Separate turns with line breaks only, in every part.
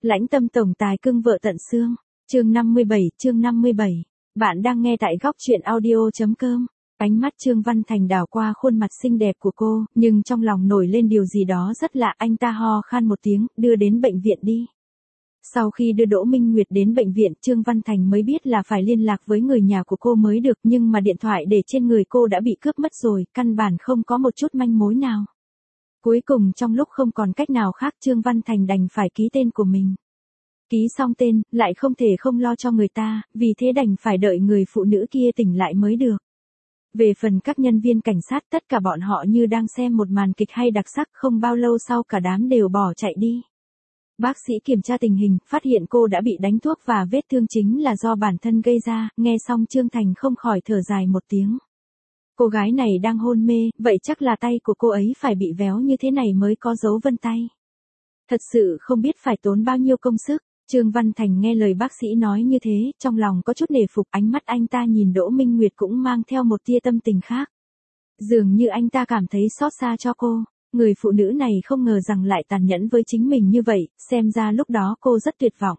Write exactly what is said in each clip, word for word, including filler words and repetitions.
Lãnh tâm tổng tài cưng vợ tận xương. Chương năm mươi bảy, chương năm mươi bảy. Bạn đang nghe tại góc truyện audio.com. Ánh mắt Trương Văn Thành đảo qua khuôn mặt xinh đẹp của cô, nhưng trong lòng nổi lên điều gì đó rất lạ, anh ta ho khan một tiếng, đưa đến bệnh viện đi. Sau khi đưa Đỗ Minh Nguyệt đến bệnh viện, Trương Văn Thành mới biết là phải liên lạc với người nhà của cô mới được, nhưng mà điện thoại để trên người cô đã bị cướp mất rồi, căn bản không có một chút manh mối nào. Cuối cùng trong lúc không còn cách nào khác, Trương Văn Thành đành phải ký tên của mình. Ký xong tên, lại không thể không lo cho người ta, vì thế đành phải đợi người phụ nữ kia tỉnh lại mới được. Về phần các nhân viên cảnh sát, tất cả bọn họ như đang xem một màn kịch hay đặc sắc, không bao lâu sau cả đám đều bỏ chạy đi. Bác sĩ kiểm tra tình hình, phát hiện cô đã bị đánh thuốc và vết thương chính là do bản thân gây ra, nghe xong Trương Thành không khỏi thở dài một tiếng. Cô gái này đang hôn mê, vậy chắc là tay của cô ấy phải bị véo như thế này mới có dấu vân tay. Thật sự không biết phải tốn bao nhiêu công sức. Trương Văn Thành nghe lời bác sĩ nói như thế, trong lòng có chút nể phục, ánh mắt anh ta nhìn Đỗ Minh Nguyệt cũng mang theo một tia tâm tình khác. Dường như anh ta cảm thấy xót xa cho cô, người phụ nữ này không ngờ rằng lại tàn nhẫn với chính mình như vậy, xem ra lúc đó cô rất tuyệt vọng.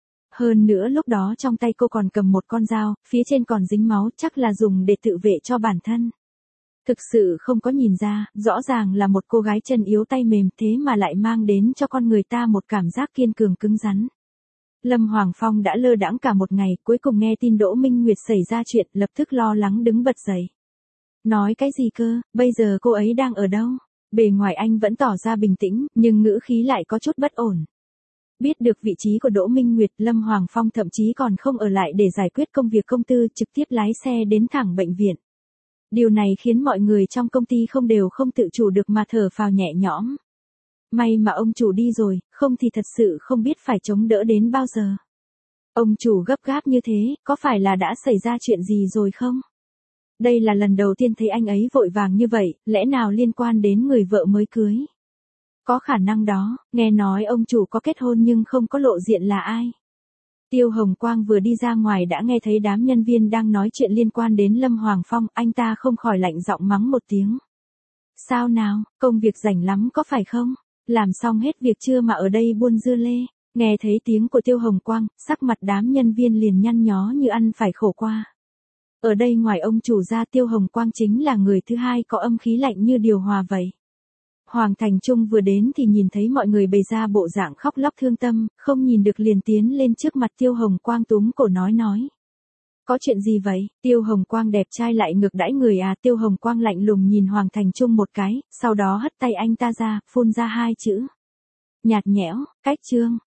Hơn nữa lúc đó trong tay cô còn cầm một con dao, phía trên còn dính máu, chắc là dùng để tự vệ cho bản thân. Thực sự không có nhìn ra, rõ ràng là một cô gái chân yếu tay mềm, thế mà lại mang đến cho con người ta một cảm giác kiên cường cứng rắn. Lâm Hoàng Phong đã lơ đãng cả một ngày, cuối cùng nghe tin Đỗ Minh Nguyệt xảy ra chuyện, lập tức lo lắng đứng bật dậy. Nói cái gì cơ, bây giờ cô ấy đang ở đâu? Bề ngoài anh vẫn tỏ ra bình tĩnh, nhưng ngữ khí lại có chút bất ổn. Biết được vị trí của Đỗ Minh Nguyệt, Lâm Hoàng Phong thậm chí còn không ở lại để giải quyết công việc công tư, trực tiếp lái xe đến thẳng bệnh viện. Điều này khiến mọi người trong công ty không đều không tự chủ được mà thở phào nhẹ nhõm. May mà ông chủ đi rồi, không thì thật sự không biết phải chống đỡ đến bao giờ. Ông chủ gấp gáp như thế, có phải là đã xảy ra chuyện gì rồi không? Đây là lần đầu tiên thấy anh ấy vội vàng như vậy, lẽ nào liên quan đến người vợ mới cưới? Có khả năng đó, nghe nói ông chủ có kết hôn nhưng không có lộ diện là ai. Tiêu Hồng Quang vừa đi ra ngoài đã nghe thấy đám nhân viên đang nói chuyện liên quan đến Lâm Hoàng Phong, anh ta không khỏi lạnh giọng mắng một tiếng. Sao nào, công việc rảnh lắm có phải không? Làm xong hết việc chưa mà ở đây buôn dưa lê? Nghe thấy tiếng của Tiêu Hồng Quang, sắc mặt đám nhân viên liền nhăn nhó như ăn phải khổ qua. Ở đây ngoài ông chủ ra, Tiêu Hồng Quang chính là người thứ hai có âm khí lạnh như điều hòa vậy. Hoàng Thành Trung vừa đến thì nhìn thấy mọi người bày ra bộ dạng khóc lóc thương tâm, không nhìn được liền tiến lên trước mặt Tiêu Hồng Quang túm cổ nói nói. Có chuyện gì vậy? Tiêu Hồng Quang đẹp trai lại ngược đãi người à? Tiêu Hồng Quang lạnh lùng nhìn Hoàng Thành Trung một cái, sau đó hất tay anh ta ra, phun ra hai chữ. Nhạt nhẽo, cách Trương.